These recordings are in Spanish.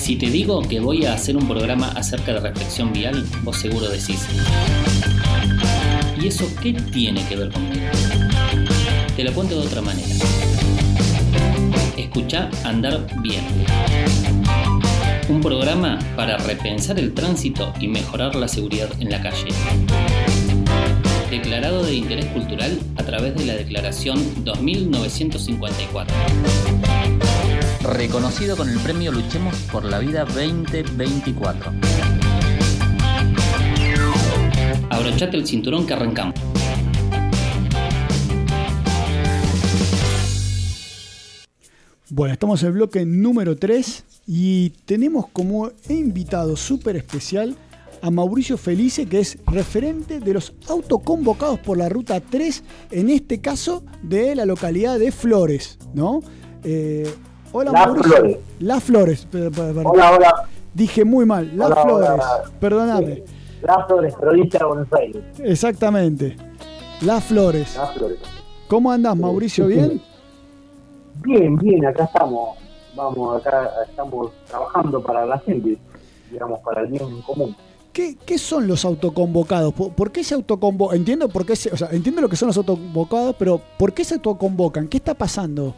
Si te digo que voy a hacer un programa acerca de reflexión vial, vos seguro decís: ¿y eso qué tiene que ver conmigo? Te lo cuento de otra manera. Escuchá Andar Bien. Un programa para repensar el tránsito y mejorar la seguridad en la calle. Declarado de interés cultural a través de la Declaración 2954. Reconocido con el premio Luchemos por la Vida 2024. Abrochate el cinturón que arrancamos. Bueno, estamos en el bloque número 3 y tenemos como invitado súper especial a Mauricio Felice, que es referente de los autoconvocados por la Ruta 3, en este caso de la localidad de Flores, ¿no? Hola Mauricio. Las Flores. Hola. Dije muy mal, Las Flores. Hola. Perdóname. Sí. Las Flores, provincia de Buenos Aires. Exactamente. Las Flores. ¿Cómo andás, Mauricio? ¿Bien? Bien, acá estamos. Acá estamos trabajando para la gente, digamos, para el bien común. ¿Qué son los autoconvocados? ¿Por qué se autoconvocan? Entiendo lo que son los autoconvocados, pero ¿por qué se autoconvocan? ¿Qué está pasando?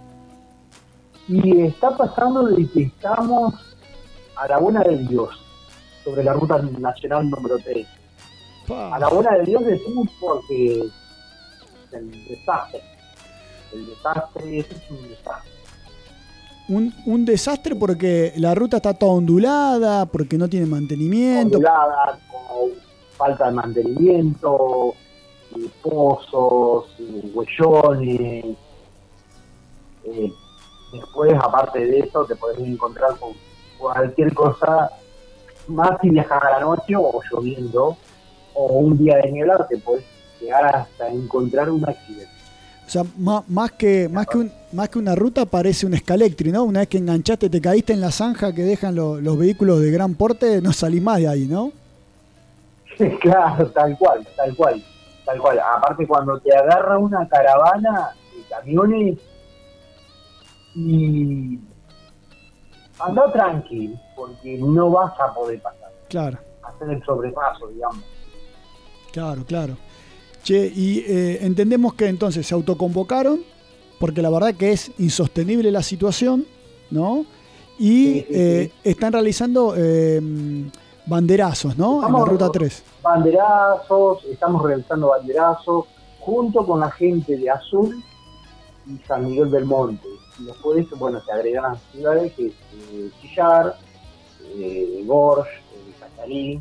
Y está pasando de que estamos a la buena de Dios, sobre la ruta nacional número 3. A la buena de Dios decimos porque el desastre es un desastre. Un desastre porque la ruta está toda ondulada, porque no tiene mantenimiento. Ondulada, con falta de mantenimiento, pozos, huellones. Después, aparte de eso, te podés encontrar con cualquier cosa, más si viajas a la noche o lloviendo, o un día de niebla, te podés llegar hasta encontrar un accidente. O sea, más que una ruta parece un escalectri, ¿no? Una vez que enganchaste, te caíste en la zanja que dejan los vehículos de gran porte, no salís más de ahí, ¿no? Claro, tal cual. Aparte, cuando te agarra una caravana de camiones, y anda tranquilo, porque no vas a poder pasar. Claro. Hacer el sobrepaso, digamos. Claro. Che, y entendemos que entonces se autoconvocaron, porque la verdad que es insostenible la situación, ¿no? Y sí. Están realizando banderazos, ¿no? En la Ruta 3. Estamos realizando banderazos junto con la gente de Azul y San Miguel del Monte. Y después, se agregan las ciudades que es Chillar, Gorge, Cachalí.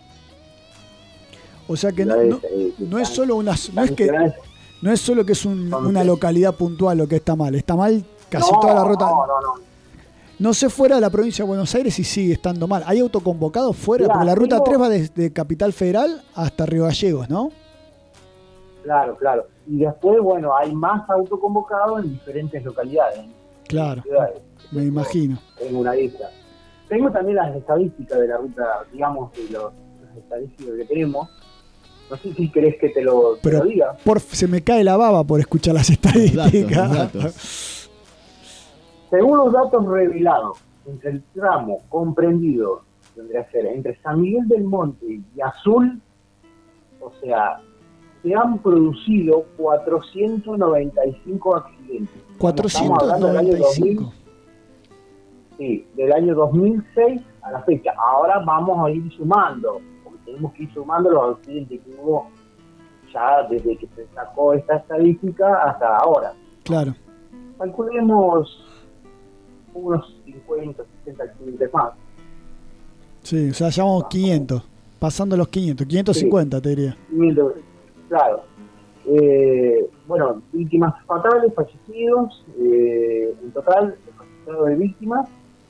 O sea que no es solo no es solo que es una localidad puntual lo que está mal casi toda la ruta. No sé fuera de la provincia de Buenos Aires si sigue estando mal. ¿Hay autoconvocados fuera? Porque la Ruta 3 va desde Capital Federal hasta Río Gallegos, ¿no? Claro. Y después, hay más autoconvocados en diferentes localidades. Claro, me imagino. Tengo una lista. Tengo también las estadísticas de la ruta, digamos, de las estadísticas que tenemos. No sé si querés que te lo diga. Se me cae la baba por escuchar las estadísticas. Datos. Según los datos revelados, entre el tramo comprendido, tendría que ser entre San Miguel del Monte y Azul, o sea, se han producido 495 accidentes. 495. Sí, del año 2006 a la fecha. Ahora vamos a ir sumando, porque tenemos que ir sumando los accidentes que hubo ya desde que se sacó esta estadística hasta ahora. Claro. Calculemos unos 50, 60 accidentes más. Sí, o sea, llevamos 500, pasando los 500, 550 sí, te diría. 500, claro. Víctimas fatales, fallecidos, en total, el registrado de víctimas,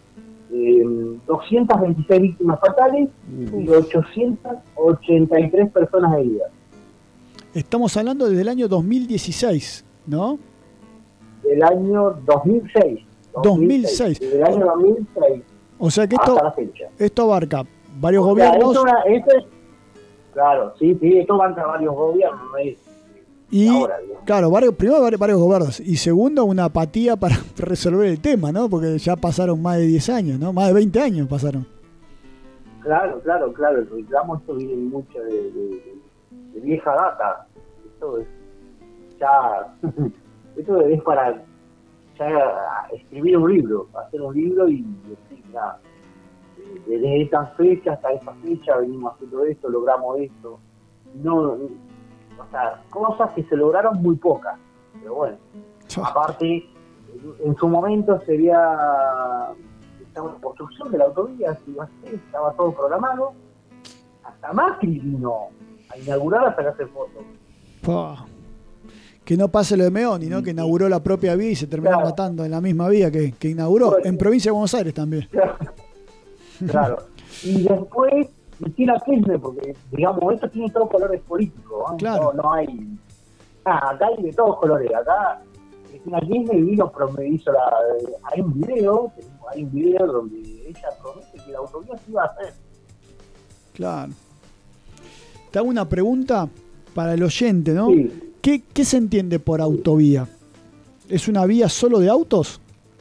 226 víctimas fatales y 883 personas heridas. Estamos hablando desde el año 2016, ¿no? Del año 2006. 2006. Desde el año 2006. O sea que hasta la fecha. Esto abarca varios gobiernos. Claro, sí, esto abarca varios gobiernos. Y ahora, claro, primero varios gobiernos y segundo una apatía para resolver el tema, ¿no? Porque ya pasaron más de 10 años, ¿no? Más de 20 años pasaron. Claro, el reclamo esto viene mucho de vieja data. Esto es ya esto es para ya escribir un libro, hacer un libro y decir, ya, desde esta fecha hasta esta fecha venimos haciendo esto, logramos esto. No, o sea, cosas que se lograron muy pocas, pero bueno, aparte en su momento estaba en construcción de la autovía, estaba todo programado, hasta Macri vino a inaugurar, a sacarse fotos. Que no pase lo de Meoni, ¿no? Que inauguró la propia vía y se terminó matando en la misma vía que inauguró, bueno, en provincia de Buenos Aires también. Claro. Y después Cristina Kirchner, porque digamos esto tiene todos colores políticos, ¿eh? Claro. No hay acá hay de todos colores. Acá Cristina Kirchner vino, hizo hay un video donde ella promete que la autovía se iba a hacer. Claro. Te hago una pregunta para el oyente, ¿no? Sí. ¿Qué se entiende por autovía? ¿Es una vía solo de autos?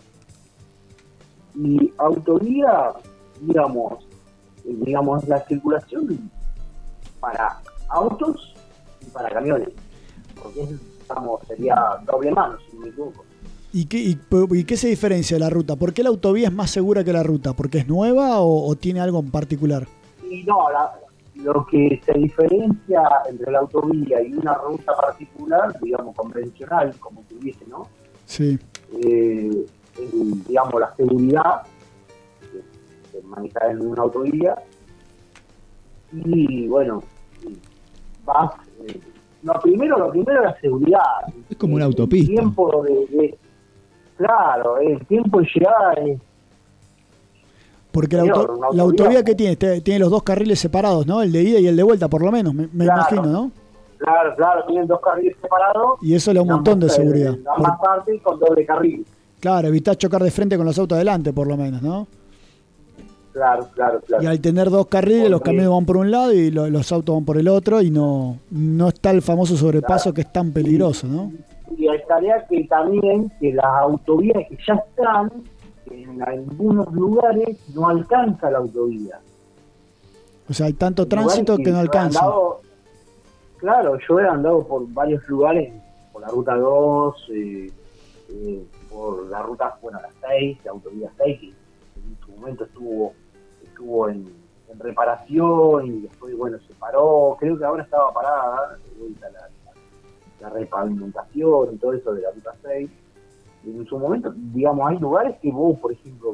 Y autovía, digamos la circulación para autos y para camiones, porque sería doble mano, si me equivoco. ¿Y qué se diferencia de la ruta? ¿Por qué la autovía es más segura que la ruta? ¿Porque es nueva o tiene algo en particular? Y no, lo que se diferencia entre la autovía y una ruta particular, digamos convencional, como tuviese, ¿no? Sí. Digamos la seguridad de manejar en una autovía y bueno, lo primero es la seguridad. Es como una autopista. El tiempo el tiempo de llegada es... Porque la autovía que tiene los dos carriles separados, ¿no? El de ida y el de vuelta, por lo menos, me imagino, ¿no? Claro, tienen dos carriles separados. Y eso le da un montón de seguridad. Ambas partes con doble carril. Claro, evitás chocar de frente con los autos adelante, por lo menos, ¿no? Claro. Y al tener dos carriles, los camiones van por un lado y los autos van por el otro y no está el famoso sobrepaso que es tan peligroso, ¿no? Y estaría que también que las autovías que ya están, en algunos lugares no alcanza la autovía. O sea, hay tanto tránsito que no alcanza. Claro, yo he andado por varios lugares, por la ruta 2, por la ruta, la 6, la autovía 6, que en su momento estuvo en reparación y después, se paró. Creo que ahora estaba parada, de vuelta la repavimentación y todo eso de la ruta 6. Y en su momento, digamos, hay lugares que vos, por ejemplo,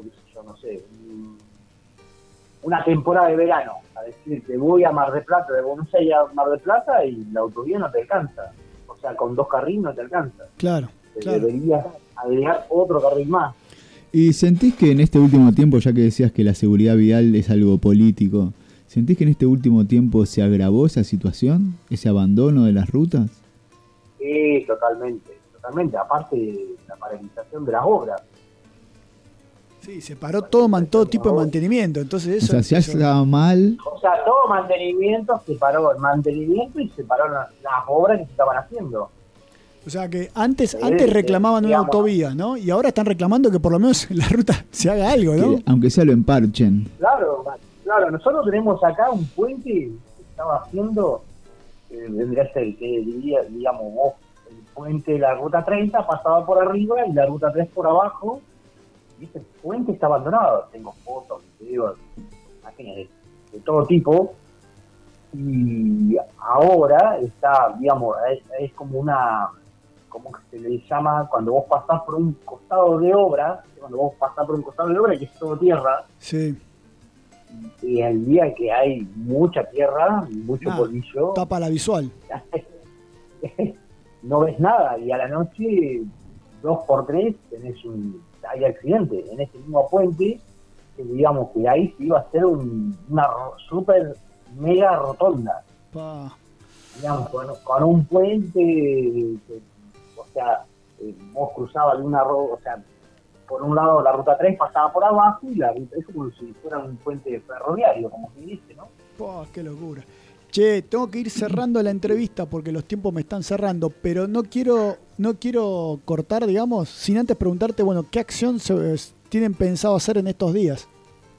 una temporada de verano, a decir, te voy a Mar del Plata, de Buenos Aires a Mar del Plata y la autovía no te alcanza. O sea, con dos carriles no te alcanza. Claro. Deberías agregar otro carril más. ¿Y sentís que en este último tiempo, ya que decías que la seguridad vial es algo político, sentís que en este último tiempo se agravó esa situación, ese abandono de las rutas? Sí, totalmente. Aparte de la paralización de las obras. Sí, se paró todo tipo de mantenimiento, entonces eso... O sea, si estaba mal... O sea, todo mantenimiento, se paró el mantenimiento y se pararon las obras que se estaban haciendo. O sea que antes reclamaban una autovía, ¿no? Y ahora están reclamando que por lo menos en la ruta se haga algo, ¿no? Aunque sea lo emparchen. Claro, nosotros tenemos acá un puente que estaba haciendo, vendría a ser, digamos, vos, el puente de la ruta 30 pasaba por arriba y la ruta 3 por abajo, y este puente está abandonado. Tengo fotos, videos, imágenes de todo tipo, y ahora está, digamos, es como como que se le llama cuando vos pasás por un costado de obra, que es todo tierra. Sí. Y el día que hay mucha tierra, mucho polvillo, tapa la visual. No ves nada, y a la noche 2x3 hay accidentes en este mismo puente, que digamos que ahí se iba a hacer una super mega rotonda. Digamos, con un puente, vos cruzabas de una por un lado la ruta 3 pasaba por abajo y la ruta es como si fuera un puente ferroviario, como se dice, ¿no? ¡Qué locura! Che, tengo que ir cerrando la entrevista porque los tiempos me están cerrando, pero no quiero cortar, digamos, sin antes preguntarte, bueno, ¿qué acción tienen pensado hacer en estos días?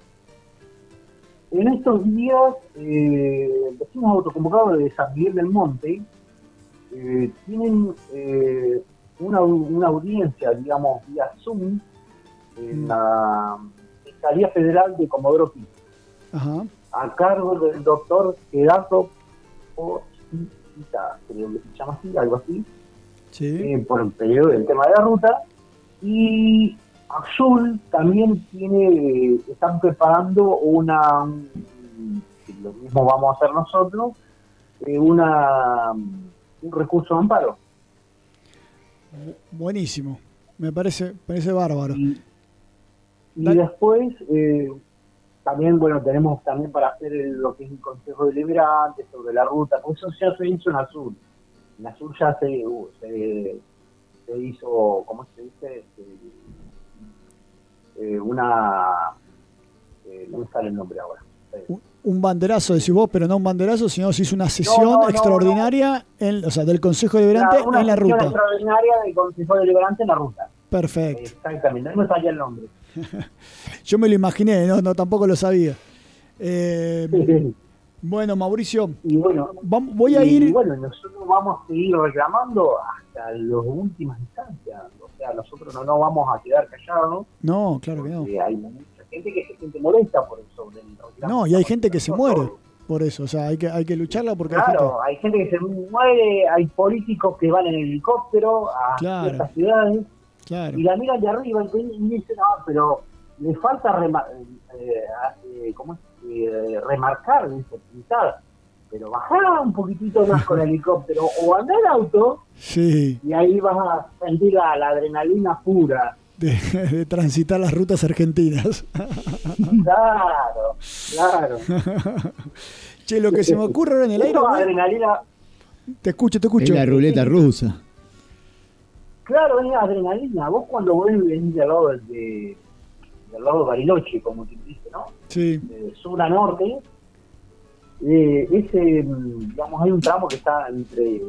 En estos días, vecinos autoconvocados de San Miguel del Monte tienen una audiencia, digamos, vía Zoom en la Fiscalía Federal de Comodoro Pi. Ajá. A cargo del doctor Gerardo Posita, creo que se llama así, algo así, sí. Por el periodo del tema de la ruta. Y Azul también están preparando lo mismo vamos a hacer nosotros, un recurso de amparo. Buenísimo, me parece bárbaro. Y después también, bueno, tenemos también para hacer lo que es el Consejo Deliberante sobre la ruta, porque eso ya se hizo en Azul. En Azul ya se hizo, ¿cómo se dice? No me sale el nombre ahora. Un banderazo, decís vos, pero no un banderazo, sino se hizo una sesión extraordinaria del Consejo Deliberante en la ruta. Una sesión extraordinaria del Consejo Deliberante en la ruta. Perfecto. Exactamente, no me salía el nombre. Yo me lo imaginé, no tampoco lo sabía. Bueno, Mauricio, y bueno, voy a ir... Bueno, nosotros vamos a seguir reclamando hasta las últimas instancias. O sea, nosotros no nos vamos a quedar callados. No, claro que no. Hay mucha gente que se siente molesta por eso. No, y hay gente que se muere por eso. O sea, hay que lucharla porque claro, hay gente que se muere, hay políticos que van en claro, helicóptero a ciertas ciudades. Claro. Y la miran de arriba y dicen, no, pero le falta remarcar, dice, pintar, pero bajar un poquitito más con el helicóptero o andar en auto, sí, y ahí vas a sentir la adrenalina pura de transitar las rutas argentinas. Claro. Che, lo que se me ocurre ahora en el aire... Adrenalina. Te escucho. Es la ruleta rusa. Claro, es adrenalina. Vos cuando venís del lado de Bariloche, como te dice, ¿no? Sí. De sur a norte, digamos, hay un tramo que está entre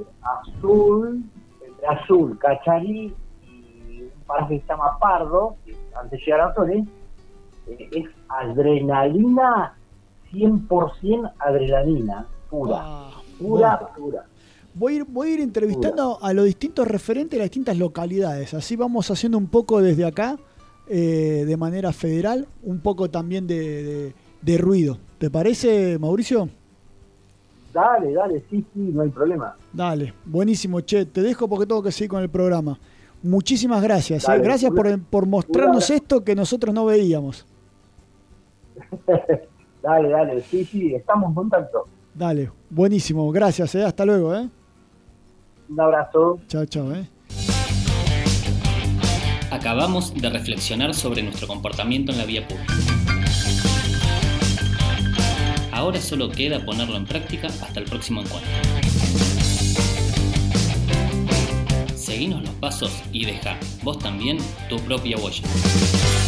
Azul, Cacharí y un paraje que se llama Pardo, que antes de llegar a Azul, es adrenalina, 100% adrenalina, pura. Voy a ir entrevistando a los distintos referentes de las distintas localidades. Así vamos haciendo un poco desde acá, de manera federal, un poco también de ruido. ¿Te parece, Mauricio? Dale, sí, no hay problema. Dale, buenísimo, che. Te dejo porque tengo que seguir con el programa. Muchísimas gracias. Dale, gracias por mostrarnos esto que nosotros no veíamos. Dale, sí, estamos en contacto. Dale, buenísimo, gracias, hasta luego. Un abrazo. Chao. Acabamos de reflexionar sobre nuestro comportamiento en la vía pública. Ahora solo queda ponerlo en práctica hasta el próximo encuentro. Seguinos los pasos y deja vos también tu propia huella.